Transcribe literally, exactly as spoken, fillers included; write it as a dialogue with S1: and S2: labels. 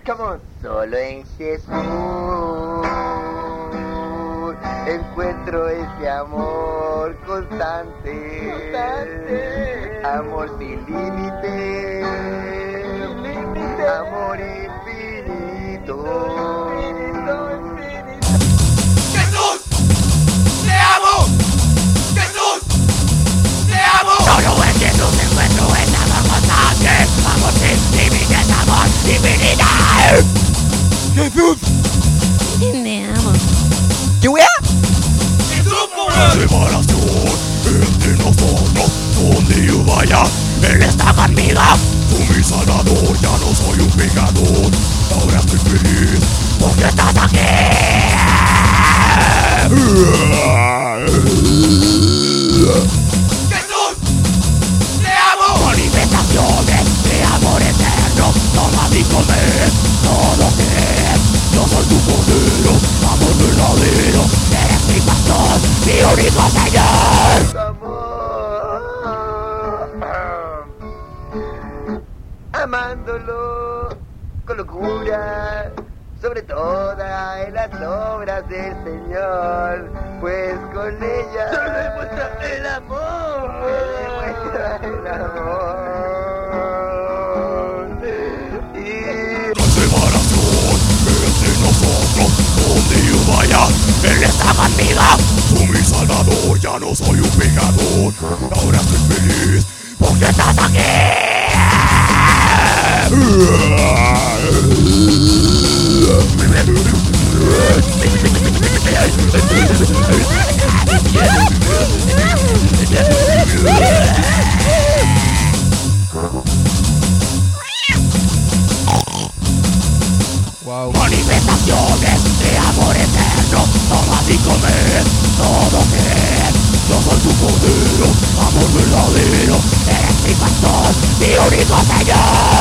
S1: Come on. Solo en Jesús encuentro ese amor constante, constante. Amor sin límite, sin límite. Amor infinito. Infinito, infinito.
S2: ¡Jesús! ¡Te amo! ¡Jesús! ¡Te amo!
S3: Solo en Jesús encuentro ese amor constante. Amor sin límites, amor infinito.
S2: ¡Jesús!
S3: Te amo.
S1: ¿Lluvia?
S2: ¡Jesús,
S3: La separación entre nosotros, donde yo vaya, Él está conmigo. Tú mi salvador, ya no soy un pecador. Ahora estoy feliz porque estás aquí.
S2: ¡Jesús! ¡Te amo!
S3: Manifestaciones de amor eterno, toma mi comer, todo creer. Yo soy tu cordero, amor verdadero. Eres mi pastor, mi único Señor.
S1: Amor, amándolo con locura, sobre todas las obras del Señor, pues con ella solo demuestra el amor, demuestra el amor. Y
S3: La separación entre nosotros, donde yo vaya, Él está conmigo. Tú mi salvador, ya no soy un pecador. Ahora estoy feliz porque estás aquí.
S4: Wow.
S3: Manifestaciones de amor eterno, toma mi comer, todo creer. Yo soy tu cordero, amor verdadero. Eres mi pastor, mi único Señor.